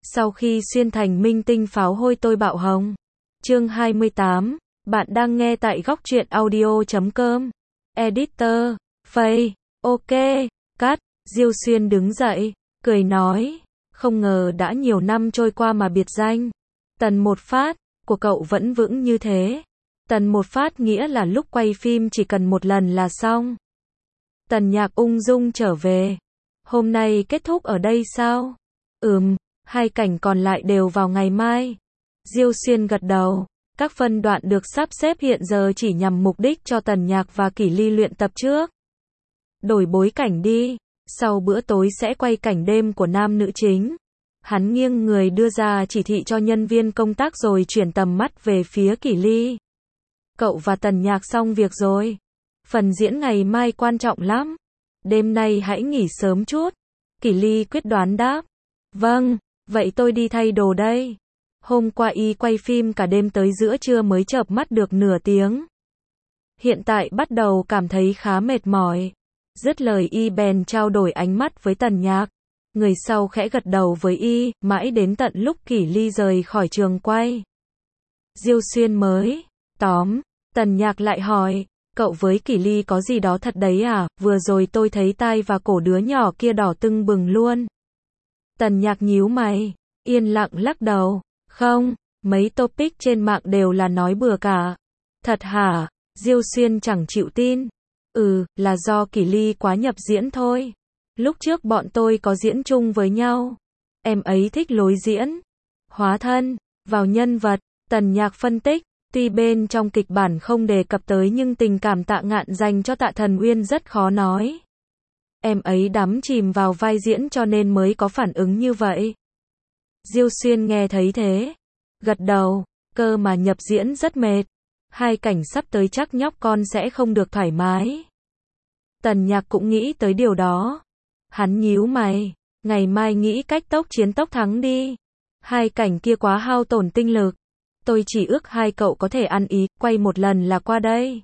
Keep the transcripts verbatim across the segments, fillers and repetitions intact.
Sau khi xuyên thành minh tinh pháo hôi tôi bạo hồng. Chương hai mươi tám, bạn đang nghe tại góc truyện audio chấm com. Editor, Faye, ok, cắt, Diêu Xuyên đứng dậy, cười nói, không ngờ đã nhiều năm trôi qua mà biệt danh Tần Một Phát của cậu vẫn vững như thế. Tần Một Phát nghĩa là lúc quay phim chỉ cần một lần là xong. Tần Nhạc ung dung trở về. Hôm nay kết thúc ở đây sao? Ừm, hai cảnh còn lại đều vào ngày mai. Diêu Xuyên gật đầu. Các phân đoạn được sắp xếp hiện giờ chỉ nhằm mục đích cho Tần Nhạc và Kỷ Ly luyện tập trước. Đổi bối cảnh đi. Sau bữa tối sẽ quay cảnh đêm của nam nữ chính. Hắn nghiêng người đưa ra chỉ thị cho nhân viên công tác rồi chuyển tầm mắt về phía Kỷ Ly. Cậu và Tần Nhạc xong việc rồi. Phần diễn ngày mai quan trọng lắm. Đêm nay hãy nghỉ sớm chút. Kỷ Ly quyết đoán đáp. Vâng, vậy tôi đi thay đồ đây. Hôm qua y quay phim cả đêm tới giữa trưa mới chợp mắt được nửa tiếng. Hiện tại bắt đầu cảm thấy khá mệt mỏi. Dứt lời y bèn trao đổi ánh mắt với Tần Nhạc. Người sau khẽ gật đầu với y, mãi đến tận lúc Kỷ Ly rời khỏi trường quay. Diêu Xuyên mới tóm, Tần Nhạc lại hỏi, cậu với Kỷ Ly có gì đó thật đấy à, vừa rồi tôi thấy tai và cổ đứa nhỏ kia đỏ tưng bừng luôn. Tần Nhạc nhíu mày, yên lặng lắc đầu, không, mấy topic trên mạng đều là nói bừa cả. Thật hả? Diêu Xuyên chẳng chịu tin. Ừ, là do Kỷ Ly quá nhập diễn thôi. Lúc trước bọn tôi có diễn chung với nhau. Em ấy thích lối diễn, hóa thân, vào nhân vật. Tần Nhạc phân tích, tuy bên trong kịch bản không đề cập tới nhưng tình cảm Tạ Ngạn dành cho Tạ Thần Uyên rất khó nói. Em ấy đắm chìm vào vai diễn cho nên mới có phản ứng như vậy. Diêu Xuyên nghe thấy thế, gật đầu, cơ mà nhập diễn rất mệt. Hai cảnh sắp tới chắc nhóc con sẽ không được thoải mái. Tần Nhạc cũng nghĩ tới điều đó. Hắn nhíu mày, ngày mai nghĩ cách tốc chiến tốc thắng đi. Hai cảnh kia quá hao tổn tinh lực. Tôi chỉ ước hai cậu có thể ăn ý, quay một lần là qua đây.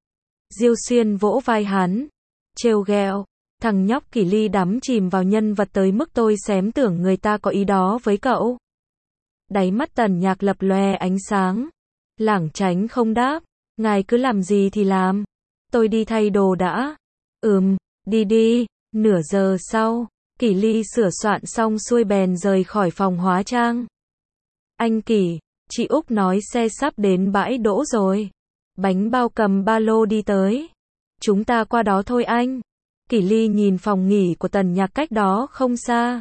Diêu Xuyên vỗ vai hắn, trêu ghẹo, thằng nhóc Kỷ Ly đắm chìm vào nhân vật tới mức tôi xém tưởng người ta có ý đó với cậu. Đáy mắt Tần Nhạc lập lòe ánh sáng. Lảng tránh không đáp, ngài cứ làm gì thì làm. Tôi đi thay đồ đã. Ừm, đi đi. Nửa giờ sau, Kỷ Ly sửa soạn xong xuôi bèn rời khỏi phòng hóa trang. Anh Kỷ, chị Úc nói xe sắp đến bãi đỗ rồi. Bánh bao cầm ba lô đi tới. Chúng ta qua đó thôi anh. Kỷ Ly nhìn phòng nghỉ của Tần Nhạc cách đó không xa.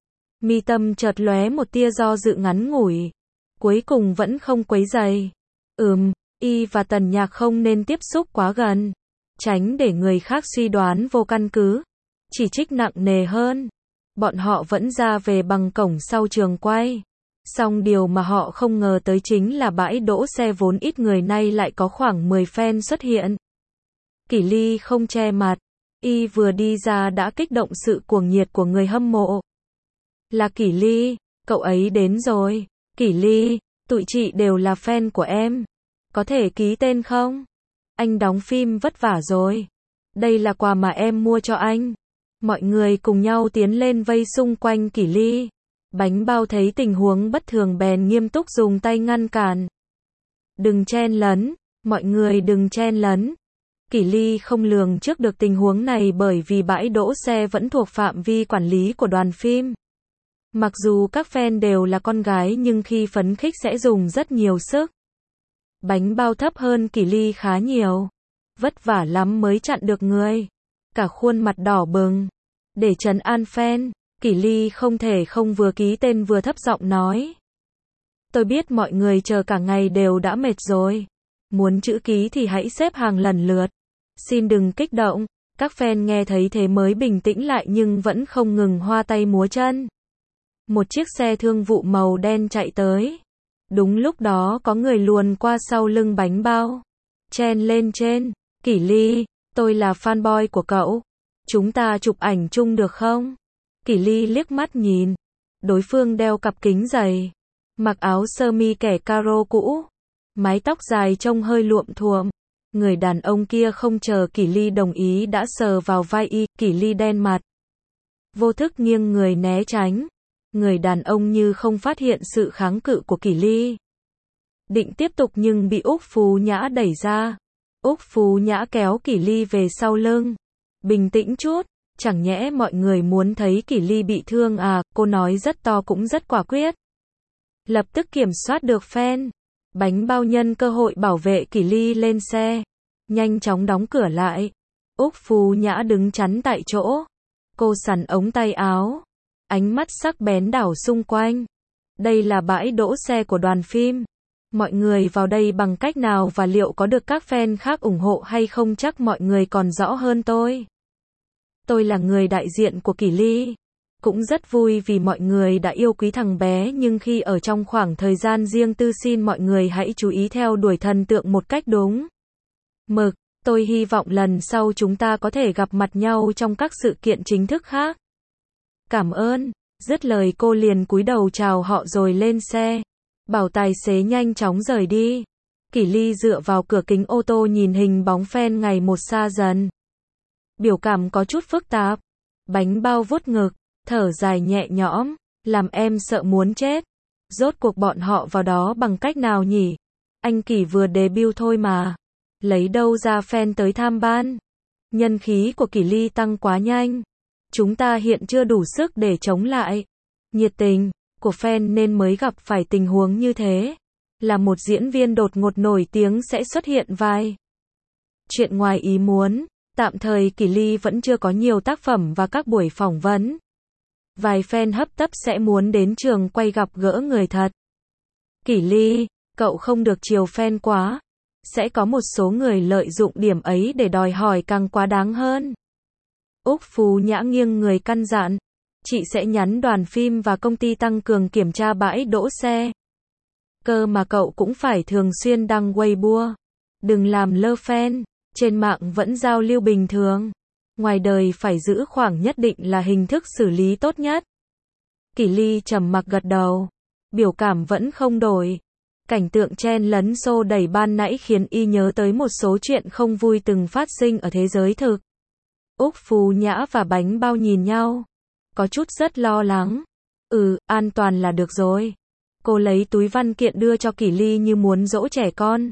Mi tâm chợt lóe một tia do dự ngắn ngủi. Cuối cùng vẫn không quấy rầy. Ừm, y và Tần Nhạc không nên tiếp xúc quá gần. Tránh để người khác suy đoán vô căn cứ. Chỉ trích nặng nề hơn. Bọn họ vẫn ra về bằng cổng sau trường quay. Song điều mà họ không ngờ tới chính là bãi đỗ xe vốn ít người nay lại có khoảng mười fan xuất hiện. Kỷ Ly không che mặt. Y vừa đi ra đã kích động sự cuồng nhiệt của người hâm mộ. Là Kỷ Ly, cậu ấy đến rồi. Kỷ Ly, tụi chị đều là fan của em. Có thể ký tên không? Anh đóng phim vất vả rồi. Đây là quà mà em mua cho anh. Mọi người cùng nhau tiến lên vây xung quanh Kỷ Ly. Bánh bao thấy tình huống bất thường bèn nghiêm túc dùng tay ngăn cản. Đừng chen lấn, mọi người đừng chen lấn. Kỷ Ly không lường trước được tình huống này bởi vì bãi đỗ xe vẫn thuộc phạm vi quản lý của đoàn phim. Mặc dù các fan đều là con gái nhưng khi phấn khích sẽ dùng rất nhiều sức. Bánh bao thấp hơn Kỷ Ly khá nhiều. Vất vả lắm mới chặn được người. Cả khuôn mặt đỏ bừng. Để trấn an fan, Kỷ Ly không thể không vừa ký tên vừa thấp giọng nói. Tôi biết mọi người chờ cả ngày đều đã mệt rồi. Muốn chữ ký thì hãy xếp hàng lần lượt. Xin đừng kích động. Các fan nghe thấy thế mới bình tĩnh lại nhưng vẫn không ngừng hoa tay múa chân. Một chiếc xe thương vụ màu đen chạy tới. Đúng lúc đó có người luồn qua sau lưng bánh bao. Chen lên trên. Kỷ Ly, tôi là fanboy của cậu. Chúng ta chụp ảnh chung được không? Kỷ Ly liếc mắt nhìn. Đối phương đeo cặp kính dày. Mặc áo sơ mi kẻ caro cũ. Mái tóc dài trông hơi luộm thuộm. Người đàn ông kia không chờ Kỷ Ly đồng ý đã sờ vào vai y. Kỷ Ly đen mặt. Vô thức nghiêng người né tránh. Người đàn ông như không phát hiện sự kháng cự của Kỷ Ly. Định tiếp tục nhưng bị Úc Phú Nhã đẩy ra. Úc Phú Nhã kéo Kỷ Ly về sau lưng. Bình tĩnh chút, chẳng nhẽ mọi người muốn thấy Kỷ Ly bị thương à, cô nói rất to cũng rất quả quyết. Lập tức kiểm soát được fan. Bánh bao nhân cơ hội bảo vệ Kỷ Ly lên xe. Nhanh chóng đóng cửa lại. Úc Phú Nhã đứng chắn tại chỗ. Cô sắn ống tay áo. Ánh mắt sắc bén đảo xung quanh. Đây là bãi đỗ xe của đoàn phim. Mọi người vào đây bằng cách nào và liệu có được các fan khác ủng hộ hay không chắc mọi người còn rõ hơn tôi. Tôi là người đại diện của Kỷ Ly. Cũng rất vui vì mọi người đã yêu quý thằng bé nhưng khi ở trong khoảng thời gian riêng tư xin mọi người hãy chú ý theo đuổi thần tượng một cách đúng mực. Tôi hy vọng lần sau chúng ta có thể gặp mặt nhau trong các sự kiện chính thức khác. Cảm ơn. Dứt lời cô liền cúi đầu chào họ rồi lên xe. Bảo tài xế nhanh chóng rời đi. Kỷ Ly dựa vào cửa kính ô tô nhìn hình bóng fan ngày một xa dần. Biểu cảm có chút phức tạp. Bánh bao vuốt ngực, thở dài nhẹ nhõm, làm em sợ muốn chết. Rốt cuộc bọn họ vào đó bằng cách nào nhỉ? Anh Kỷ vừa debut thôi mà. Lấy đâu ra fan tới tham ban? Nhân khí của Kỷ Ly tăng quá nhanh. Chúng ta hiện chưa đủ sức để chống lại. Nhiệt tình của fan nên mới gặp phải tình huống như thế. Là một diễn viên đột ngột nổi tiếng sẽ xuất hiện vài chuyện ngoài ý muốn. Tạm thời Kỷ Ly vẫn chưa có nhiều tác phẩm và các buổi phỏng vấn. Vài fan hấp tấp sẽ muốn đến trường quay gặp gỡ người thật. Kỷ Ly, cậu không được chiều fan quá. Sẽ có một số người lợi dụng điểm ấy để đòi hỏi càng quá đáng hơn. Úc Phú Nhã nghiêng người căn dặn. Chị sẽ nhắn đoàn phim và công ty tăng cường kiểm tra bãi đỗ xe. Cơ mà cậu cũng phải thường xuyên đăng Weibo. Đừng làm lơ fan. Trên mạng vẫn giao lưu bình thường. Ngoài đời phải giữ khoảng nhất định là hình thức xử lý tốt nhất. Kỷ Ly trầm mặc gật đầu. Biểu cảm vẫn không đổi. Cảnh tượng chen lấn xô đẩy ban nãy khiến y nhớ tới một số chuyện không vui từng phát sinh ở thế giới thực. Úc Phú Nhã và bánh bao nhìn nhau. Có chút rất lo lắng. Ừ, an toàn là được rồi. Cô lấy túi văn kiện đưa cho Kỷ Ly như muốn dỗ trẻ con.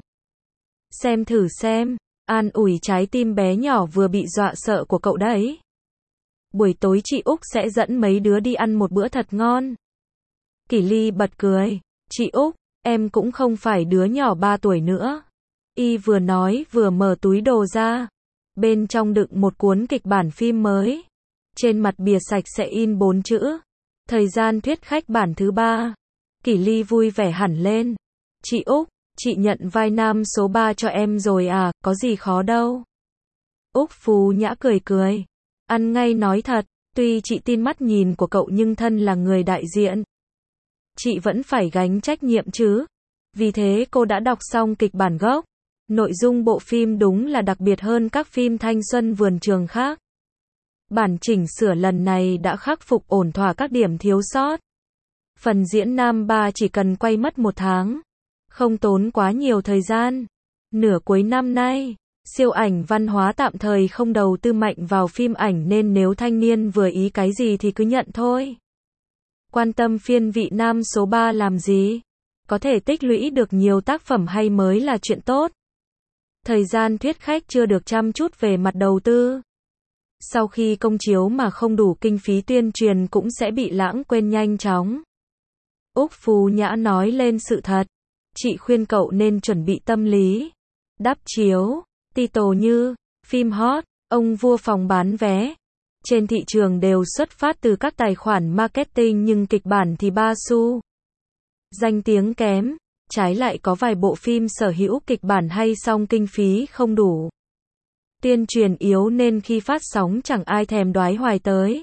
Xem thử xem. An ủi trái tim bé nhỏ vừa bị dọa sợ của cậu đấy. Buổi tối chị Úc sẽ dẫn mấy đứa đi ăn một bữa thật ngon. Kỷ Ly bật cười. Chị Úc, em cũng không phải đứa nhỏ ba tuổi nữa. Y vừa nói vừa mở túi đồ ra. Bên trong đựng một cuốn kịch bản phim mới. Trên mặt bìa sạch sẽ in bốn chữ. Thời gian thuyết khách bản thứ ba. Kỷ Ly vui vẻ hẳn lên. Chị Úc, chị nhận vai nam số ba cho em rồi à, có gì khó đâu. Úc Phú Nhã cười cười. Ăn ngay nói thật, tuy chị tin mắt nhìn của cậu nhưng thân là người đại diện. Chị vẫn phải gánh trách nhiệm chứ. Vì thế cô đã đọc xong kịch bản gốc. Nội dung bộ phim đúng là đặc biệt hơn các phim thanh xuân vườn trường khác. Bản chỉnh sửa lần này đã khắc phục ổn thỏa các điểm thiếu sót. Phần diễn nam ba chỉ cần quay mất một tháng. Không tốn quá nhiều thời gian. Nửa cuối năm nay, siêu ảnh văn hóa tạm thời không đầu tư mạnh vào phim ảnh nên nếu thanh niên vừa ý cái gì thì cứ nhận thôi. Quan tâm phiên vị nam số ba làm gì? Có thể tích lũy được nhiều tác phẩm hay mới là chuyện tốt. Thời gian thuyết khách chưa được chăm chút về mặt đầu tư. Sau khi công chiếu mà không đủ kinh phí tuyên truyền cũng sẽ bị lãng quên nhanh chóng. Úc Phú Nhã nói lên sự thật. Chị khuyên cậu nên chuẩn bị tâm lý. Đắp chiếu, title như, phim hot, ông vua phòng bán vé. Trên thị trường đều xuất phát từ các tài khoản marketing nhưng kịch bản thì ba xu. Danh tiếng kém, trái lại có vài bộ phim sở hữu kịch bản hay song kinh phí không đủ. Tuyên truyền yếu nên khi phát sóng chẳng ai thèm đoái hoài tới.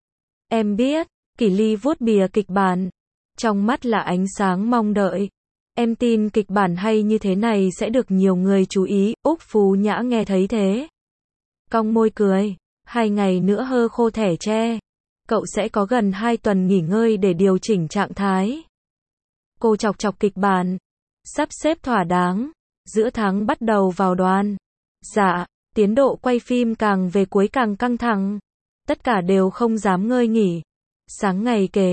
Em biết, Kỷ Ly vuốt bìa kịch bản. Trong mắt là ánh sáng mong đợi. Em tin kịch bản hay như thế này sẽ được nhiều người chú ý. Úc Phú Nhã nghe thấy thế. Cong môi cười. Hai ngày nữa hơ khô thẻ tre. Cậu sẽ có gần hai tuần nghỉ ngơi để điều chỉnh trạng thái. Cô chọc chọc kịch bản. Sắp xếp thỏa đáng. Giữa tháng bắt đầu vào đoàn. Dạ, tiến độ quay phim càng về cuối càng căng thẳng. Tất cả đều không dám ngơi nghỉ. Sáng ngày kế,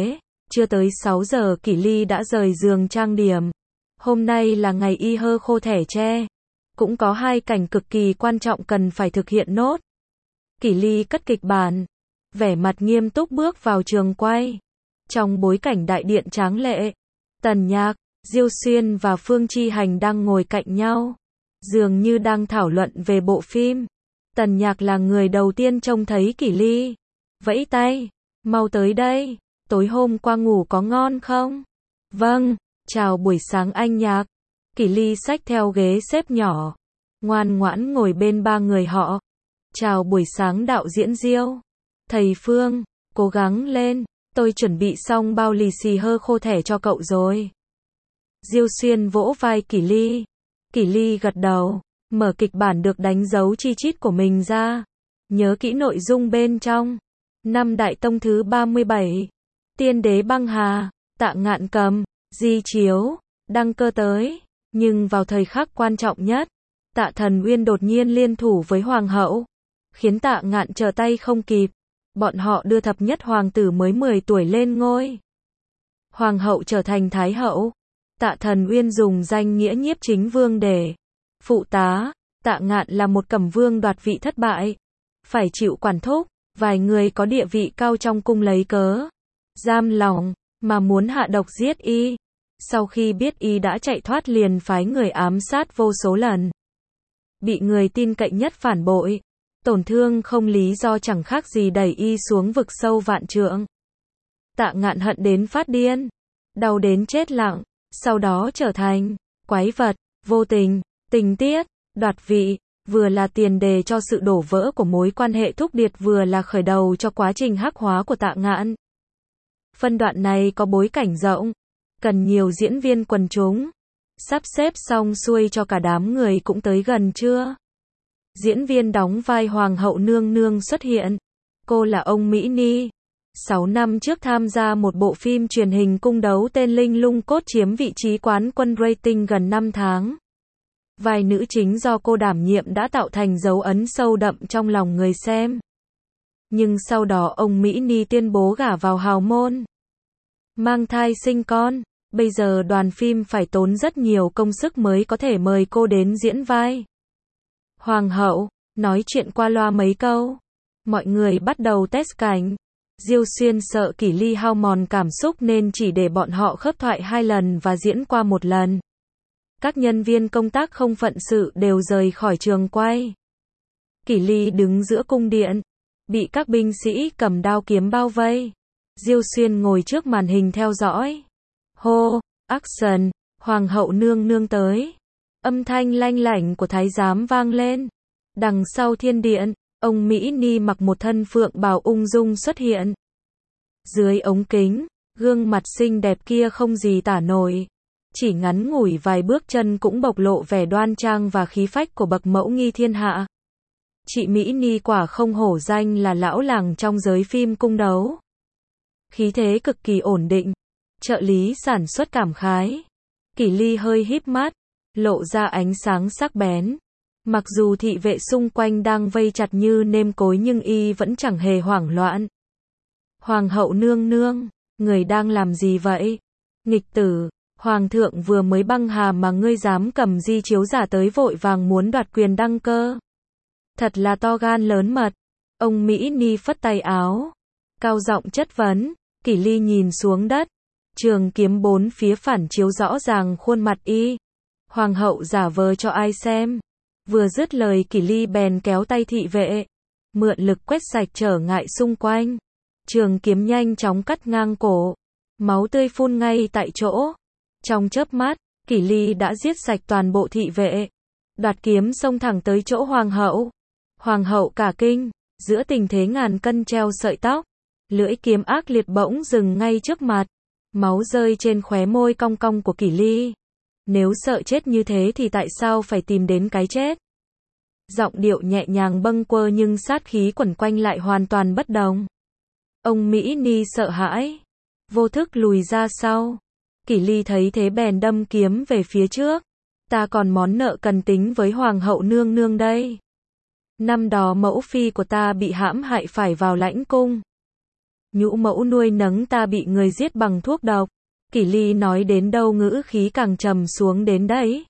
Chưa tới sáu giờ Kỷ Ly đã rời giường trang điểm. Hôm nay là ngày y hơ khô thẻ tre. Cũng có hai cảnh cực kỳ quan trọng cần phải thực hiện nốt. Kỷ Ly cất kịch bản. Vẻ mặt nghiêm túc bước vào trường quay. Trong bối cảnh đại điện tráng lệ, Tần Nhạc, Diêu Xuyên và Phương Chi Hành đang ngồi cạnh nhau. Dường như đang thảo luận về bộ phim. Tần Nhạc là người đầu tiên trông thấy Kỷ Ly. Vẫy tay. Mau tới đây. Tối hôm qua ngủ có ngon không? Vâng. Chào buổi sáng anh Nhạc. Kỷ Ly xách theo ghế xếp nhỏ. Ngoan ngoãn ngồi bên ba người họ. Chào buổi sáng đạo diễn Diêu. Thầy Phương, cố gắng lên. Tôi chuẩn bị xong bao lì xì hơ khô thẻ cho cậu rồi. Diêu Xuyên vỗ vai Kỷ Ly. Kỷ Ly gật đầu. Mở kịch bản được đánh dấu chi chít của mình ra. Nhớ kỹ nội dung bên trong. Năm Đại Tông thứ ba mươi bảy. Tiên đế băng hà. Tạ Ngạn cầm. Di chiếu. Đăng cơ tới. Nhưng vào thời khắc quan trọng nhất, Tạ Thần Uyên đột nhiên liên thủ với Hoàng hậu. Khiến Tạ Ngạn trở tay không kịp. Bọn họ đưa thập nhất hoàng tử mới mười tuổi lên ngôi. Hoàng hậu trở thành Thái hậu. Tạ Thần Uyên dùng danh nghĩa nhiếp chính vương để phụ tá. Tạ Ngạn là một cẩm vương đoạt vị thất bại. Phải chịu quản thúc. Vài người có địa vị cao trong cung lấy cớ giam lỏng, mà muốn hạ độc giết y. Sau khi biết y đã chạy thoát liền phái người ám sát vô số lần. Bị người tin cậy nhất phản bội. Tổn thương không lý do chẳng khác gì đẩy y xuống vực sâu vạn trượng. Tạ Ngạn hận đến phát điên. Đau đến chết lặng. Sau đó trở thành quái vật, vô tình, tình tiết, đoạt vị. Vừa là tiền đề cho sự đổ vỡ của mối quan hệ thúc điệt, vừa là khởi đầu cho quá trình hắc hóa của Tạ Ngạn. Phân đoạn này có bối cảnh rộng. Cần nhiều diễn viên quần chúng. Sắp xếp xong xuôi cho cả đám người cũng tới gần chưa? Diễn viên đóng vai Hoàng hậu nương nương xuất hiện. Cô là ông Mỹ Ni. Sáu năm trước tham gia một bộ phim truyền hình cung đấu tên Linh Lung Cốt, chiếm vị trí quán quân rating gần năm tháng. Vai nữ chính do cô đảm nhiệm đã tạo thành dấu ấn sâu đậm trong lòng người xem. Nhưng sau đó ông Mỹ Ni tuyên bố gả vào hào môn. Mang thai sinh con. Bây giờ đoàn phim phải tốn rất nhiều công sức mới có thể mời cô đến diễn vai Hoàng hậu. Nói chuyện qua loa mấy câu. Mọi người bắt đầu test cảnh. Diêu Xuyên sợ Kỷ Ly hao mòn cảm xúc nên chỉ để bọn họ khớp thoại hai lần và diễn qua một lần. Các nhân viên công tác không phận sự đều rời khỏi trường quay. Kỷ Ly đứng giữa cung điện. Bị các binh sĩ cầm đao kiếm bao vây. Diêu Xuyên ngồi trước màn hình theo dõi. Hô, action, Hoàng hậu nương nương tới. Âm thanh lanh lảnh của thái giám vang lên. Đằng sau thiên điện, ông Mỹ Ni mặc một thân phượng bào ung dung xuất hiện. Dưới ống kính, gương mặt xinh đẹp kia không gì tả nổi. Chỉ ngắn ngủi vài bước chân cũng bộc lộ vẻ đoan trang và khí phách của bậc mẫu nghi thiên hạ. Chị Mỹ Ni quả không hổ danh là lão làng trong giới phim cung đấu. Khí thế cực kỳ ổn định. Trợ lý sản xuất cảm khái. Kỷ Ly hơi híp mắt, lộ ra ánh sáng sắc bén. Mặc dù thị vệ xung quanh đang vây chặt như nêm cối nhưng y vẫn chẳng hề hoảng loạn. Hoàng hậu nương nương, người đang làm gì vậy? Nghịch tử, hoàng thượng vừa mới băng hà mà ngươi dám cầm di chiếu giả tới vội vàng muốn đoạt quyền đăng cơ. Thật là to gan lớn mật. Ông Mỹ Ni phất tay áo, cao giọng chất vấn. Kỷ Ly nhìn xuống đất. Trường kiếm bốn phía phản chiếu rõ ràng khuôn mặt y. Hoàng hậu giả vờ cho ai xem. Vừa dứt lời Kỷ Ly bèn kéo tay thị vệ. Mượn lực quét sạch trở ngại xung quanh. Trường kiếm nhanh chóng cắt ngang cổ. Máu tươi phun ngay tại chỗ. Trong chớp mắt, Kỷ Ly đã giết sạch toàn bộ thị vệ. Đoạt kiếm xông thẳng tới chỗ hoàng hậu. Hoàng hậu cả kinh. Giữa tình thế ngàn cân treo sợi tóc. Lưỡi kiếm ác liệt bỗng dừng ngay trước mặt. Máu rơi trên khóe môi cong cong của Kỷ Ly. Nếu sợ chết như thế thì tại sao phải tìm đến cái chết? Giọng điệu nhẹ nhàng bâng quơ nhưng sát khí quẩn quanh lại hoàn toàn bất đồng. Ông Mỹ Ni sợ hãi. Vô thức lùi ra sau. Kỷ Ly thấy thế bèn đâm kiếm về phía trước. Ta còn món nợ cần tính với Hoàng hậu nương nương đây. Năm đó mẫu phi của ta bị hãm hại phải vào lãnh cung. Nhũ mẫu nuôi nấng ta bị người giết bằng thuốc độc. Kỷ Ly nói đến đâu ngữ khí càng trầm xuống đến đấy.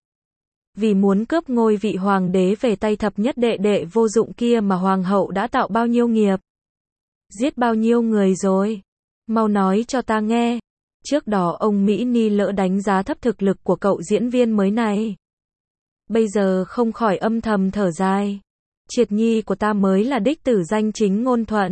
Vì muốn cướp ngôi vị hoàng đế về tay thập nhất đệ đệ vô dụng kia mà hoàng hậu đã tạo bao nhiêu nghiệp. Giết bao nhiêu người rồi. Mau nói cho ta nghe. Trước đó ông Mỹ Ni lỡ đánh giá thấp thực lực của cậu diễn viên mới này. Bây giờ không khỏi âm thầm thở dài. Triệt nhi của ta mới là đích tử danh chính ngôn thuận.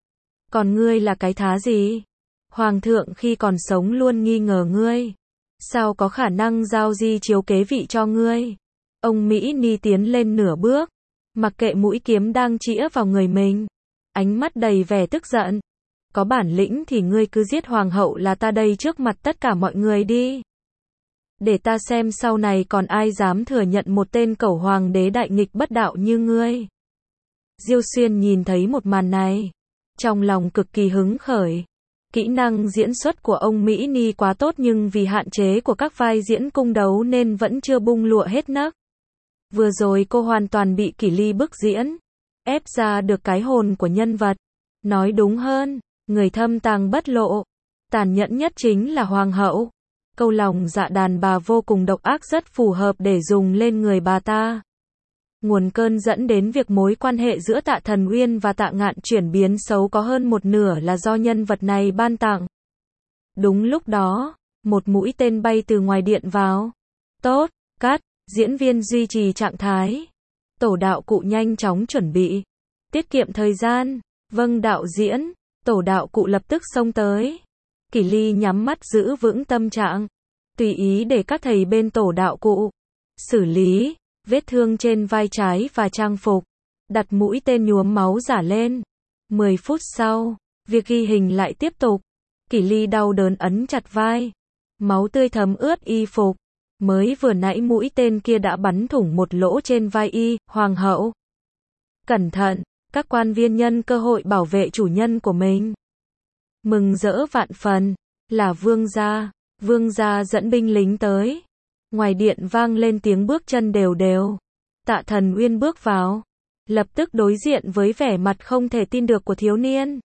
Còn ngươi là cái thá gì? Hoàng thượng khi còn sống luôn nghi ngờ ngươi. Sao có khả năng giao di chiếu kế vị cho ngươi? Ông Mỹ Ni tiến lên nửa bước. Mặc kệ mũi kiếm đang chĩa vào người mình. Ánh mắt đầy vẻ tức giận. Có bản lĩnh thì ngươi cứ giết hoàng hậu là ta đây trước mặt tất cả mọi người đi. Để ta xem sau này còn ai dám thừa nhận một tên cẩu hoàng đế đại nghịch bất đạo như ngươi. Diêu Xuyên nhìn thấy một màn này. Trong lòng cực kỳ hứng khởi. Kỹ năng diễn xuất của ông Mỹ Ni quá tốt nhưng vì hạn chế của các vai diễn cung đấu nên vẫn chưa bung lụa hết nấc. Vừa rồi cô hoàn toàn bị Kỷ Ly bức diễn. Ép ra được cái hồn của nhân vật. Nói đúng hơn, người thâm tàng bất lộ. Tàn nhẫn nhất chính là hoàng hậu. Câu lòng dạ đàn bà vô cùng độc ác rất phù hợp để dùng lên người bà ta. Nguồn cơn dẫn đến việc mối quan hệ giữa Tạ Thần Uyên và Tạ Ngạn chuyển biến xấu có hơn một nửa là do nhân vật này ban tặng. Đúng lúc đó, một mũi tên bay từ ngoài điện vào. Tốt, cắt, diễn viên duy trì trạng thái. Tổ đạo cụ nhanh chóng chuẩn bị. Tiết kiệm thời gian. Vâng đạo diễn, tổ đạo cụ lập tức xông tới. Kỷ Ly nhắm mắt giữ vững tâm trạng. Tùy ý để các thầy bên tổ đạo cụ xử lý vết thương trên vai trái và trang phục. Đặt mũi tên nhuốm máu giả lên. mười phút sau, việc ghi hình lại tiếp tục. Kỷ Ly đau đớn ấn chặt vai. Máu tươi thấm ướt y phục. Mới vừa nãy mũi tên kia đã bắn thủng một lỗ trên vai y, hoàng hậu. Cẩn thận, các quan viên nhân cơ hội bảo vệ chủ nhân của mình. Mừng rỡ vạn phần, là vương gia. Vương gia dẫn binh lính tới. Ngoài điện vang lên tiếng bước chân đều đều. Tạ Thần Uyên bước vào. Lập tức đối diện với vẻ mặt không thể tin được của thiếu niên.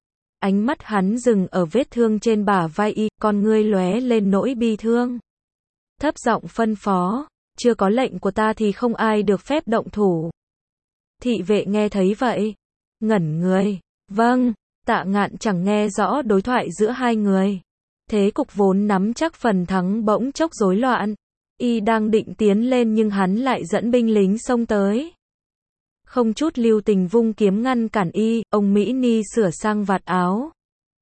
Ánh mắt hắn dừng ở vết thương trên bả vai y, con ngươi lóe lên nỗi bi thương. Thấp giọng phân phó, chưa có lệnh của ta thì không ai được phép động thủ. Thị vệ nghe thấy vậy. Ngẩn người. Vâng, Tạ Ngạn chẳng nghe rõ đối thoại giữa hai người. Thế cục vốn nắm chắc phần thắng bỗng chốc rối loạn. Y đang định tiến lên nhưng hắn lại dẫn binh lính xông tới. Không chút lưu tình vung kiếm ngăn cản y, ông Mỹ Ni sửa sang vạt áo.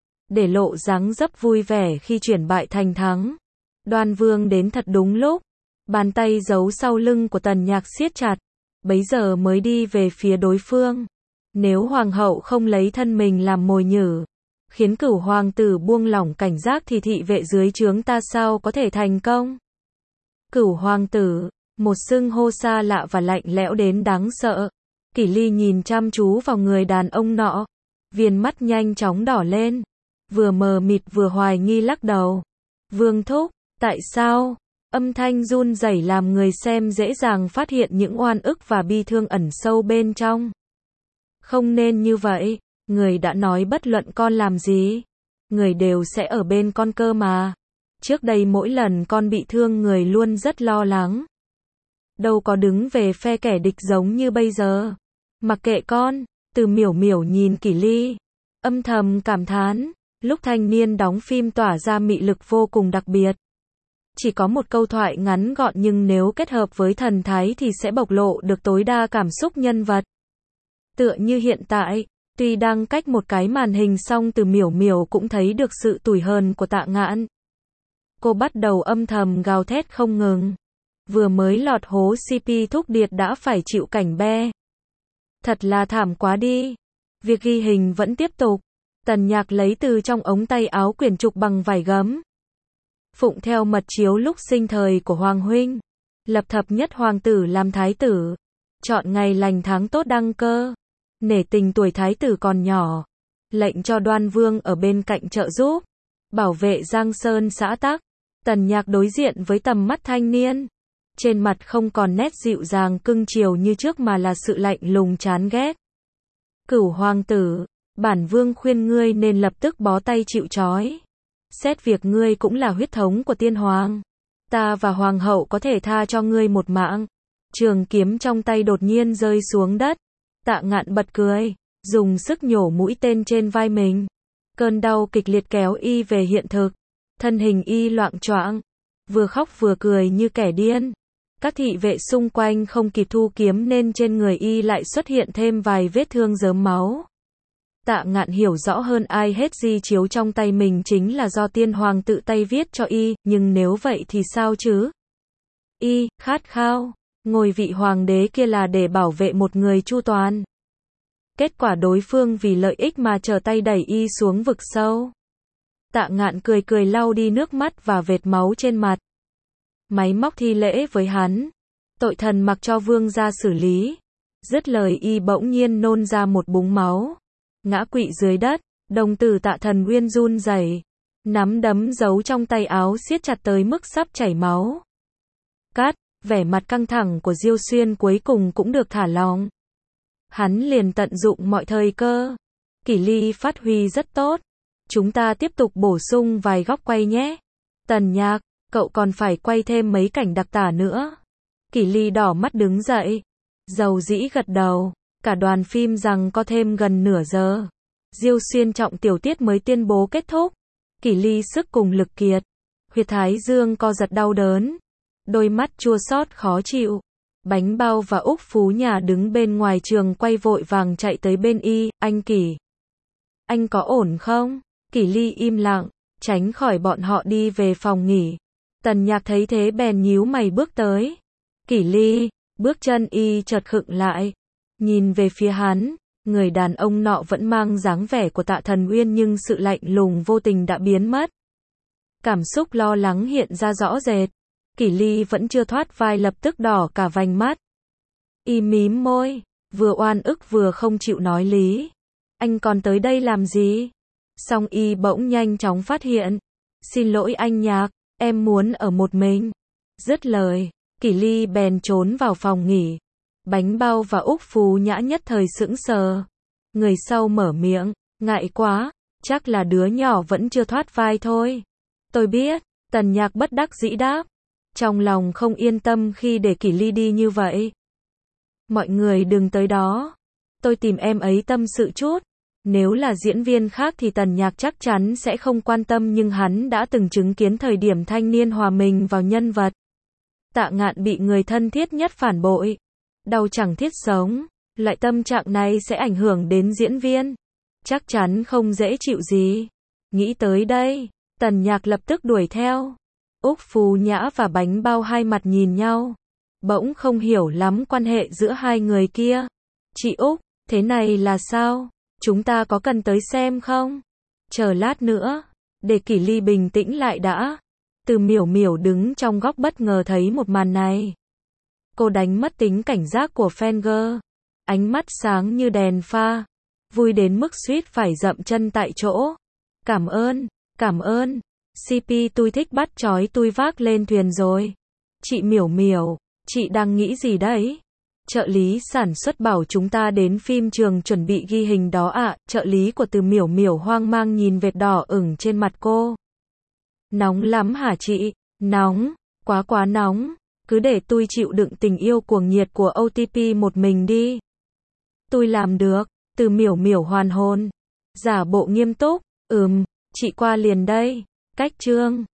Để lộ dáng dấp vui vẻ khi chuyển bại thành thắng. Đoan Vương đến thật đúng lúc. Bàn tay giấu sau lưng của Tần Nhạc siết chặt. Bấy giờ mới đi về phía đối phương. Nếu hoàng hậu không lấy thân mình làm mồi nhử, khiến cửu hoàng tử buông lỏng cảnh giác thì thị vệ dưới trướng ta sao có thể thành công. Cửu hoàng tử, một xưng hô xa lạ và lạnh lẽo đến đáng sợ. Kỷ Ly nhìn chăm chú vào người đàn ông nọ. Viền mắt nhanh chóng đỏ lên. Vừa mờ mịt vừa hoài nghi lắc đầu. Vương thúc, tại sao? Âm thanh run rẩy làm người xem dễ dàng phát hiện những oan ức và bi thương ẩn sâu bên trong. Không nên như vậy, người đã nói bất luận con làm gì, người đều sẽ ở bên con cơ mà. Trước đây mỗi lần con bị thương người luôn rất lo lắng. Đâu có đứng về phe kẻ địch giống như bây giờ. Mặc kệ con, Từ Miểu Miểu nhìn Kỷ Ly, âm thầm cảm thán, lúc thanh niên đóng phim tỏa ra mị lực vô cùng đặc biệt. Chỉ có một câu thoại ngắn gọn nhưng nếu kết hợp với thần thái thì sẽ bộc lộ được tối đa cảm xúc nhân vật. Tựa như hiện tại, tuy đang cách một cái màn hình song Từ Miểu Miểu cũng thấy được sự tủi hờn của Tạ Ngạn. Cô bắt đầu âm thầm gào thét không ngừng. Vừa mới lọt hố xê pê thúc điệt đã phải chịu cảnh be. Thật là thảm quá đi. Việc ghi hình vẫn tiếp tục. Tần Nhạc lấy từ trong ống tay áo quyển trục bằng vải gấm. Phụng theo mật chiếu lúc sinh thời của Hoàng huynh. Lập thập nhất hoàng tử làm thái tử. Chọn ngày lành tháng tốt đăng cơ. Nể tình tuổi thái tử còn nhỏ. Lệnh cho Đoan Vương ở bên cạnh trợ giúp. Bảo vệ Giang Sơn xã tắc. Tần Nhạc đối diện với tầm mắt thanh niên. Trên mặt không còn nét dịu dàng cưng chiều như trước mà là sự lạnh lùng chán ghét. Cửu hoàng tử, Bản vương khuyên ngươi nên lập tức bó tay chịu trói. Xét việc ngươi cũng là huyết thống của tiên hoàng. Ta và hoàng hậu có thể tha cho ngươi một mạng. Trường kiếm trong tay đột nhiên rơi xuống đất. Tạ Ngạn bật cười, dùng sức nhổ mũi tên trên vai mình. Cơn đau kịch liệt kéo y về hiện thực. Thân hình y loạng choạng, vừa khóc vừa cười như kẻ điên. Các thị vệ xung quanh không kịp thu kiếm nên trên người y lại xuất hiện thêm vài vết thương rớm máu. Tạ Ngạn hiểu rõ hơn ai hết di chiếu trong tay mình chính là do tiên hoàng tự tay viết cho y, nhưng nếu vậy thì sao chứ? Y khát khao ngôi vị hoàng đế kia là để bảo vệ một người chu toàn. Kết quả đối phương vì lợi ích mà trở tay đẩy y xuống vực sâu. Tạ Ngạn cười cười lau đi nước mắt và vệt máu trên mặt. Máy móc thi lễ với hắn. Tội thần mặc cho vương gia xử lý. Dứt lời y bỗng nhiên nôn ra một búng máu. Ngã quỵ dưới đất, đồng tử Tạ Thần Uyên run rẩy, nắm đấm giấu trong tay áo siết chặt tới mức sắp chảy máu. Cắt, vẻ mặt căng thẳng của Diêu Xuyên cuối cùng cũng được thả lỏng. Hắn liền tận dụng mọi thời cơ. Kỷ Ly phát huy rất tốt. Chúng ta tiếp tục bổ sung vài góc quay nhé. Tần Nhạc, cậu còn phải quay thêm mấy cảnh đặc tả nữa. Kỷ Ly đỏ mắt đứng dậy. Dầu dĩ gật đầu. Cả đoàn phim rằng có thêm gần nửa giờ. Diêu Xuyên trọng tiểu tiết mới tuyên bố kết thúc. Kỷ Ly sức cùng lực kiệt. Huyệt thái dương co giật đau đớn. Đôi mắt chua xót khó chịu. Bánh Bao và Úc Phú Nhà đứng bên ngoài trường quay vội vàng chạy tới bên y. Anh Kỷ, anh có ổn không? Kỷ Ly im lặng, tránh khỏi bọn họ đi về phòng nghỉ. Tần Nhạc thấy thế bèn nhíu mày bước tới. Kỷ Ly, bước chân y chợt khựng lại. Nhìn về phía hắn, người đàn ông nọ vẫn mang dáng vẻ của Tạ Thần Uyên nhưng sự lạnh lùng vô tình đã biến mất. Cảm xúc lo lắng hiện ra rõ rệt. Kỷ Ly vẫn chưa thoát vai lập tức đỏ cả vành mắt. Y mím môi, vừa oan ức vừa không chịu nói lý. Anh còn tới đây làm gì? Song y bỗng nhanh chóng phát hiện. Xin lỗi anh Nhạc, em muốn ở một mình. Dứt lời, Kỷ Ly bèn trốn vào phòng nghỉ. Bánh Bao và Úc Phú Nhã nhất thời sững sờ. Người sau mở miệng, ngại quá, chắc là đứa nhỏ vẫn chưa thoát vai thôi. Tôi biết, Tần Nhạc bất đắc dĩ đáp. Trong lòng không yên tâm khi để Kỷ Ly đi như vậy. Mọi người đừng tới đó. Tôi tìm em ấy tâm sự chút. Nếu là diễn viên khác thì Tần Nhạc chắc chắn sẽ không quan tâm nhưng hắn đã từng chứng kiến thời điểm thanh niên hòa mình vào nhân vật. Tạ Ngạn bị người thân thiết nhất phản bội. Đau chẳng thiết sống. Loại tâm trạng này sẽ ảnh hưởng đến diễn viên. Chắc chắn không dễ chịu gì. Nghĩ tới đây, Tần Nhạc lập tức đuổi theo. Úc Phú Nhã và Bánh Bao hai mặt nhìn nhau. Bỗng không hiểu lắm quan hệ giữa hai người kia. Chị Úc, thế này là sao? Chúng ta có cần tới xem không? Chờ lát nữa. Để Kỷ Ly bình tĩnh lại đã. Từ Miểu Miểu đứng trong góc bất ngờ thấy một màn này. Cô đánh mất tính cảnh giác của Fenger. Ánh mắt sáng như đèn pha. Vui đến mức suýt phải dậm chân tại chỗ. Cảm ơn, cảm ơn. xê pê tôi thích bắt chói tôi vác lên thuyền rồi. Chị Miểu Miểu, chị đang nghĩ gì đấy? Trợ lý sản xuất bảo chúng ta đến phim trường chuẩn bị ghi hình đó ạ. À, trợ lý của Từ Miểu Miểu hoang mang nhìn vệt đỏ ửng trên mặt cô. Nóng lắm hả chị? Nóng, quá quá nóng. Cứ để tôi chịu đựng tình yêu cuồng nhiệt của ô tê pê một mình đi. Tôi làm được. Từ Miểu Miểu hoàn hồn. Giả bộ nghiêm túc. Ừm, chị qua liền đây. Cách chương